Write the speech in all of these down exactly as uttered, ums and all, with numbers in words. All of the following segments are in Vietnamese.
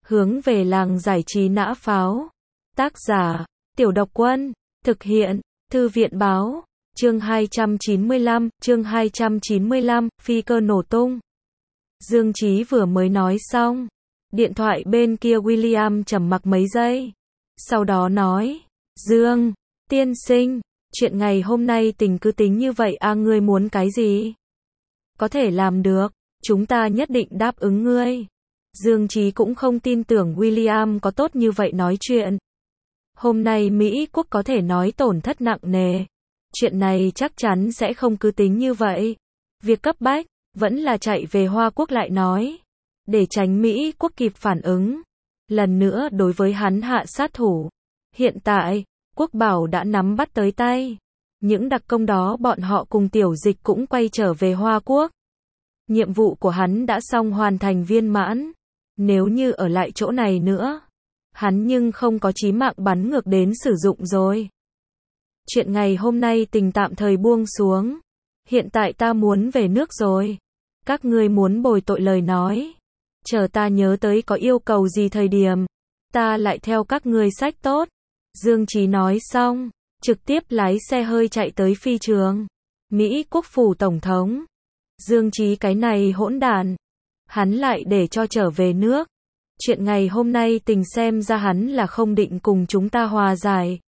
Hướng về làng giải trí nã pháo. Tác giả, Tiểu Độc Quân. Thực hiện, Thư viện báo. Chương hai trăm chín mươi lăm, chương hai trăm chín mươi lăm, phi cơ nổ tung. Dương Chí vừa mới nói xong. Điện thoại bên kia William trầm mặc mấy giây. Sau đó nói, Dương, tiên sinh, chuyện ngày hôm nay tình cứ tính như vậy à, ngươi muốn cái gì? Có thể làm được, chúng ta nhất định đáp ứng ngươi. Dương Chí cũng không tin tưởng William có tốt như vậy nói chuyện. Hôm nay Mỹ quốc có thể nói tổn thất nặng nề. Chuyện này chắc chắn sẽ không cứ tính như vậy. Việc cấp bách, vẫn là chạy về Hoa Quốc lại nói. Để tránh Mỹ quốc kịp phản ứng. Lần nữa đối với hắn hạ sát thủ. Hiện tại, quốc bảo đã nắm bắt tới tay. Những đặc công đó bọn họ cùng tiểu dịch cũng quay trở về Hoa Quốc. Nhiệm vụ của hắn đã xong hoàn thành viên mãn. Nếu như ở lại chỗ này nữa, hắn nhưng không có chí mạng bắn ngược đến sử dụng rồi. Chuyện ngày hôm nay tình tạm thời buông xuống. Hiện tại ta muốn về nước rồi. Các ngươi muốn bồi tội lời nói. Chờ ta nhớ tới có yêu cầu gì thời điểm, ta lại theo các ngươi sách tốt. Dương Chí nói xong, trực tiếp lái xe hơi chạy tới phi trường. Mỹ quốc phủ tổng thống. Dương Chí cái này hỗn đản. Hắn lại để cho trở về nước. Chuyện ngày hôm nay tình xem ra hắn là không định cùng chúng ta hòa giải.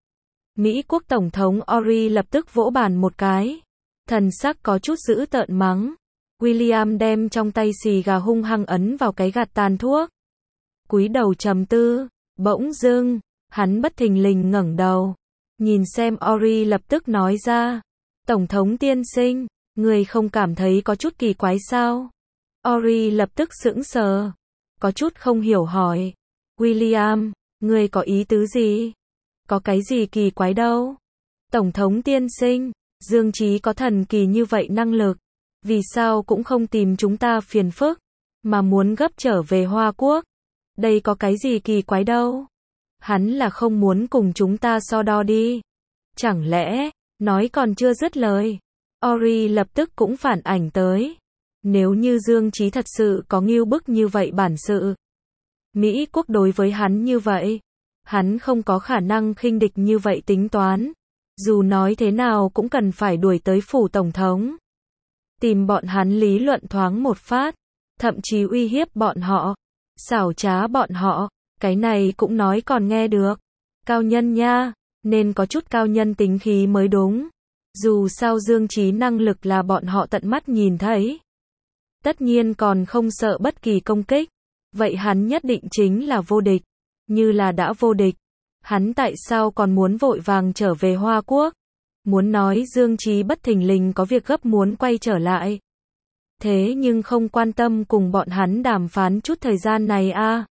Mỹ quốc tổng thống Ori lập tức vỗ bàn một cái. Thần sắc có chút dữ tợn mắng. William đem trong tay xì gà hung hăng ấn vào cái gạt tàn thuốc. Cúi đầu trầm tư, bỗng dưng, hắn bất thình lình ngẩng đầu. Nhìn xem Ori lập tức nói ra. Tổng thống tiên sinh, người không cảm thấy có chút kỳ quái sao? Ori lập tức sững sờ. Có chút không hiểu hỏi. William, người có ý tứ gì? Có cái gì kỳ quái đâu? Tổng thống tiên sinh, Dương Chí có thần kỳ như vậy năng lực. Vì sao cũng không tìm chúng ta phiền phức, mà muốn gấp trở về Hoa Quốc? Đây có cái gì kỳ quái đâu? Hắn là không muốn cùng chúng ta so đo đi. Chẳng lẽ, nói còn chưa dứt lời. Ori lập tức cũng phản ảnh tới. Nếu như Dương Chí thật sự có ngưu bức như vậy bản sự. Mỹ quốc đối với hắn như vậy. Hắn không có khả năng khinh địch như vậy tính toán. Dù nói thế nào cũng cần phải đuổi tới phủ tổng thống. Tìm bọn hắn lý luận thoáng một phát. Thậm chí uy hiếp bọn họ. Xảo trá bọn họ. Cái này cũng nói còn nghe được. Cao nhân nha. Nên có chút cao nhân tính khí mới đúng. Dù sao Dương Chí năng lực là bọn họ tận mắt nhìn thấy. Tất nhiên còn không sợ bất kỳ công kích. Vậy hắn nhất định chính là vô địch. Như là đã vô địch. Hắn tại sao còn muốn vội vàng trở về Hoa Quốc? Muốn nói Dương Chí bất thình lình có việc gấp muốn quay trở lại. Thế nhưng không quan tâm cùng bọn hắn đàm phán chút thời gian này a. À?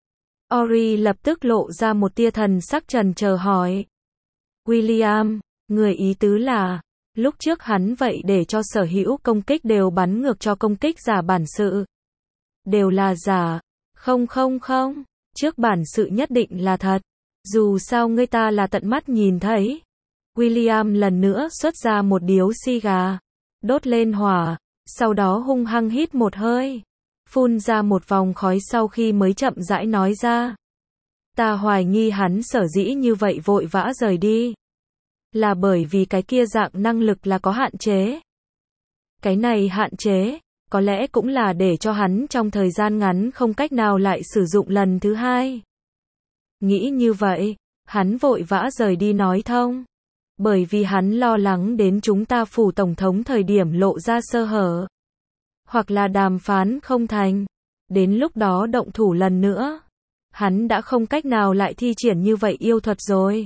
Ori lập tức lộ ra một tia thần sắc trần chờ hỏi. William, người ý tứ là, lúc trước hắn vậy để cho sở hữu công kích đều bắn ngược cho công kích giả bản sự. Đều là giả. Không không không, trước bản sự nhất định là thật. Dù sao người ta là tận mắt nhìn thấy. William lần nữa xuất ra một điếu xì gà. Đốt lên hỏa. Sau đó hung hăng hít một hơi. Phun ra một vòng khói sau khi mới chậm rãi nói ra. Ta hoài nghi hắn sở dĩ như vậy vội vã rời đi. Là bởi vì cái kia dạng năng lực là có hạn chế. Cái này hạn chế, có lẽ cũng là để cho hắn trong thời gian ngắn không cách nào lại sử dụng lần thứ hai. Nghĩ như vậy, hắn vội vã rời đi nói thông. Bởi vì hắn lo lắng đến chúng ta phủ tổng thống thời điểm lộ ra sơ hở. Hoặc là đàm phán không thành. Đến lúc đó động thủ lần nữa. Hắn đã không cách nào lại thi triển như vậy yêu thuật rồi.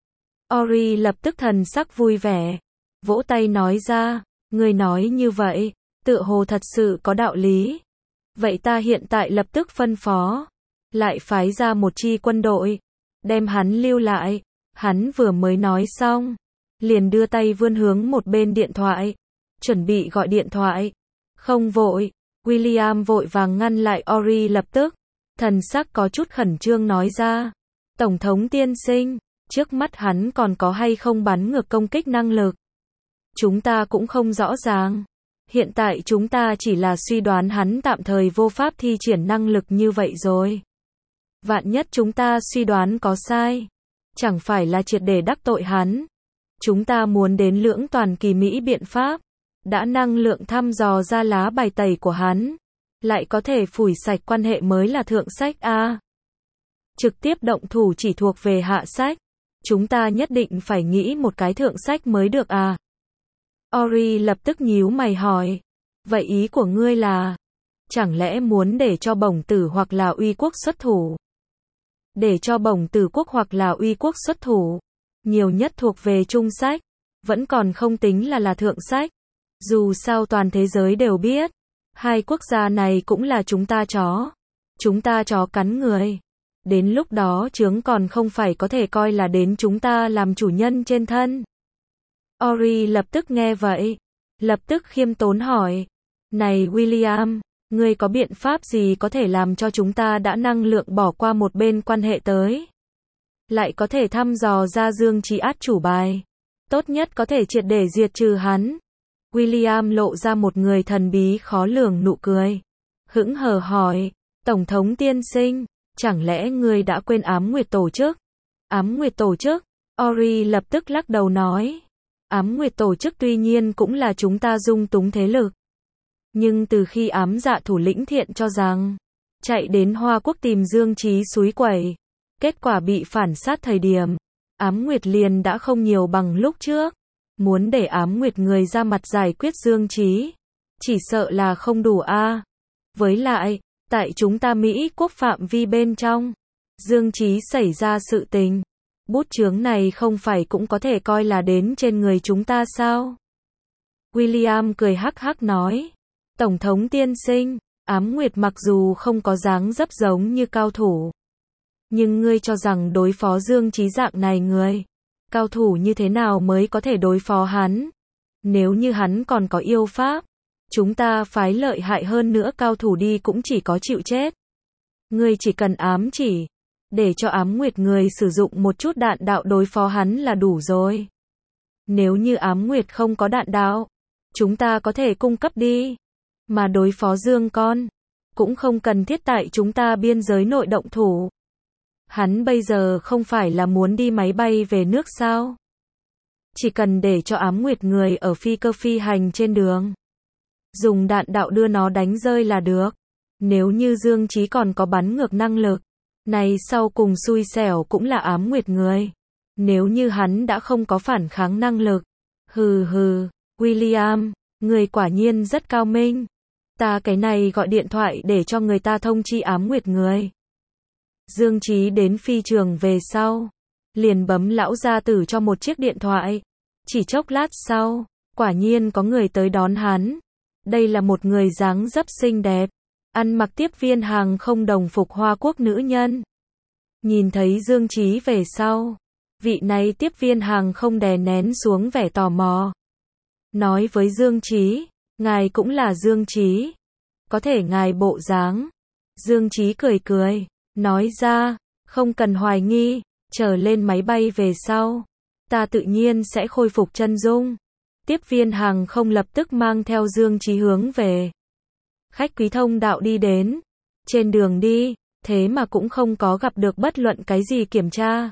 Ori lập tức thần sắc vui vẻ. Vỗ tay nói ra. Người nói như vậy, tựa hồ thật sự có đạo lý. Vậy ta hiện tại lập tức phân phó. Lại phái ra một chi quân đội. Đem hắn lưu lại. Hắn vừa mới nói xong. Liền đưa tay vươn hướng một bên điện thoại. Chuẩn bị gọi điện thoại. Không vội. William vội vàng ngăn lại Ori lập tức. Thần sắc có chút khẩn trương nói ra. Tổng thống tiên sinh. Trước mắt hắn còn có hay không bắn ngược công kích năng lực. Chúng ta cũng không rõ ràng. Hiện tại chúng ta chỉ là suy đoán hắn tạm thời vô pháp thi triển năng lực như vậy rồi. Vạn nhất chúng ta suy đoán có sai, chẳng phải là triệt để đắc tội hắn. Chúng ta muốn đến lưỡng toàn kỳ mỹ biện pháp, đã năng lượng thăm dò ra lá bài tẩy của hắn, lại có thể phủi sạch quan hệ mới là thượng sách a. Trực tiếp động thủ chỉ thuộc về hạ sách, chúng ta nhất định phải nghĩ một cái thượng sách mới được à. Ori lập tức nhíu mày hỏi, vậy ý của ngươi là, chẳng lẽ muốn để cho bổng tử hoặc là uy quốc xuất thủ? Để cho bổng tử quốc hoặc là uy quốc xuất thủ, nhiều nhất thuộc về trung sách, vẫn còn không tính là là thượng sách. Dù sao toàn thế giới đều biết, hai quốc gia này cũng là chúng ta chó. Chúng ta chó cắn người. Đến lúc đó chướng còn không phải có thể coi là đến chúng ta làm chủ nhân trên thân. Ori lập tức nghe vậy, lập tức khiêm tốn hỏi, này William, ngươi có biện pháp gì có thể làm cho chúng ta đã năng lượng bỏ qua một bên quan hệ tới? Lại có thể thăm dò ra Dương Chí át chủ bài. Tốt nhất có thể triệt để diệt trừ hắn. William lộ ra một người thần bí khó lường nụ cười. Hững hờ hỏi, Tổng thống tiên sinh, chẳng lẽ ngươi đã quên ám nguyệt tổ chức? Ám nguyệt tổ chức? Ori lập tức lắc đầu nói. Ám nguyệt tổ chức tuy nhiên cũng là chúng ta dung túng thế lực. Nhưng từ khi ám dạ thủ lĩnh thiện cho rằng, chạy đến Hoa Quốc tìm Dương Chí xúi quẩy, kết quả bị phản sát thời điểm, ám nguyệt liền đã không nhiều bằng lúc trước. Muốn để ám nguyệt người ra mặt giải quyết Dương Chí, chỉ sợ là không đủ a. À. Với lại, tại chúng ta Mỹ quốc phạm vi bên trong, Dương Chí xảy ra sự tình, bút chướng này không phải cũng có thể coi là đến trên người chúng ta sao? William cười hắc hắc nói, Tổng thống tiên sinh, ám nguyệt mặc dù không có dáng dấp giống như cao thủ, nhưng ngươi cho rằng đối phó Dương Chí dạng này người, cao thủ như thế nào mới có thể đối phó hắn? Nếu như hắn còn có yêu pháp, chúng ta phái lợi hại hơn nữa cao thủ đi cũng chỉ có chịu chết. Ngươi chỉ cần ám chỉ, để cho ám nguyệt người sử dụng một chút đạn đạo đối phó hắn là đủ rồi. Nếu như ám nguyệt không có đạn đạo, chúng ta có thể cung cấp đi. Mà đối phó Dương con, cũng không cần thiết tại chúng ta biên giới nội động thủ. Hắn bây giờ không phải là muốn đi máy bay về nước sao? Chỉ cần để cho ám nguyệt người ở phi cơ phi hành trên đường, dùng đạn đạo đưa nó đánh rơi là được. Nếu như Dương Chí còn có bắn ngược năng lực, này sau cùng xui xẻo cũng là ám nguyệt người. Nếu như hắn đã không có phản kháng năng lực, hừ hừ, William, người quả nhiên rất cao minh. Ta cái này gọi điện thoại để cho người ta thông chi ám nguyệt người. Dương Chí đến phi trường về sau, liền bấm lão gia tử cho một chiếc điện thoại. Chỉ chốc lát sau, quả nhiên có người tới đón hắn. Đây là một người dáng dấp xinh đẹp, ăn mặc tiếp viên hàng không đồng phục Hoa Quốc nữ nhân. Nhìn thấy Dương Chí về sau, vị này tiếp viên hàng không đè nén xuống vẻ tò mò. Nói với Dương Chí, ngài cũng là Dương Chí. Có thể ngài bộ dáng. Dương Chí cười cười, nói ra, không cần hoài nghi, chờ lên máy bay về sau, ta tự nhiên sẽ khôi phục chân dung. Tiếp viên hàng không lập tức mang theo Dương Chí hướng về khách quý thông đạo đi đến. Trên đường đi, thế mà cũng không có gặp được bất luận cái gì kiểm tra.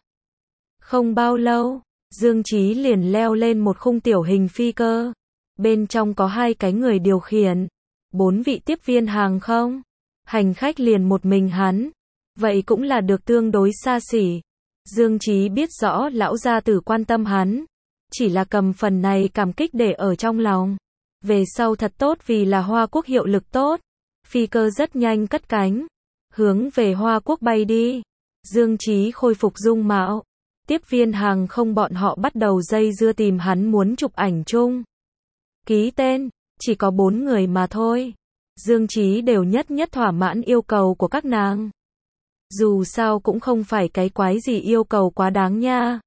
Không bao lâu, Dương Chí liền leo lên một khung tiểu hình phi cơ. Bên trong có hai cái người điều khiển, bốn vị tiếp viên hàng không. Hành khách liền một mình hắn. Vậy cũng là được tương đối xa xỉ. Dương Chí biết rõ lão gia tử quan tâm hắn, chỉ là cầm phần này cảm kích để ở trong lòng. Về sau thật tốt vì là Hoa Quốc hiệu lực tốt. Phi cơ rất nhanh cất cánh, hướng về Hoa Quốc bay đi. Dương Chí khôi phục dung mạo. Tiếp viên hàng không bọn họ bắt đầu dây dưa tìm hắn muốn chụp ảnh chung. Ký tên, chỉ có bốn người mà thôi. Dương Chí đều nhất nhất thỏa mãn yêu cầu của các nàng. Dù sao cũng không phải cái quái gì yêu cầu quá đáng nha.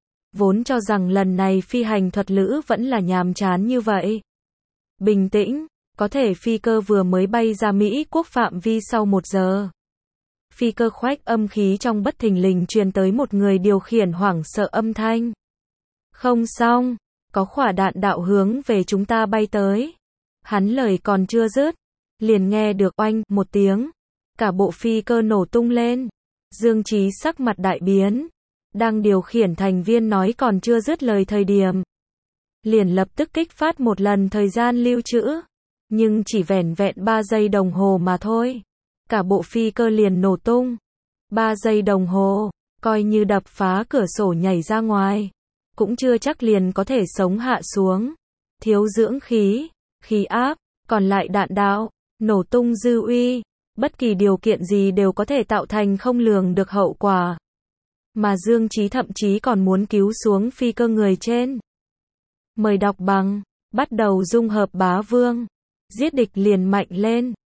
Vốn cho rằng lần này phi hành thuật lữ vẫn là nhàm chán như vậy. Bình tĩnh, có thể phi cơ vừa mới bay ra Mỹ quốc phạm vi sau một giờ. Phi cơ khoách âm khí trong bất thình lình truyền tới một người điều khiển hoảng sợ âm thanh. Không xong, có quả đạn đạo hướng về chúng ta bay tới. Hắn lời còn chưa dứt, liền nghe được oanh một tiếng. Cả bộ phi cơ nổ tung lên. Dương Chí sắc mặt đại biến, đang điều khiển thành viên nói còn chưa dứt lời thời điểm, liền lập tức kích phát một lần thời gian lưu trữ, nhưng chỉ vẻn vẹn ba giây đồng hồ mà thôi. Cả bộ phi cơ liền nổ tung. ba giây đồng hồ, coi như đập phá cửa sổ nhảy ra ngoài, cũng chưa chắc liền có thể sống hạ xuống. Thiếu dưỡng khí, khí áp, còn lại đạn đạo, nổ tung dư uy, bất kỳ điều kiện gì đều có thể tạo thành không lường được hậu quả. Mà Dương Chí thậm chí còn muốn cứu xuống phi cơ người trên. Mời đọc bằng, bắt đầu dung hợp bá vương, giết địch liền mạnh lên.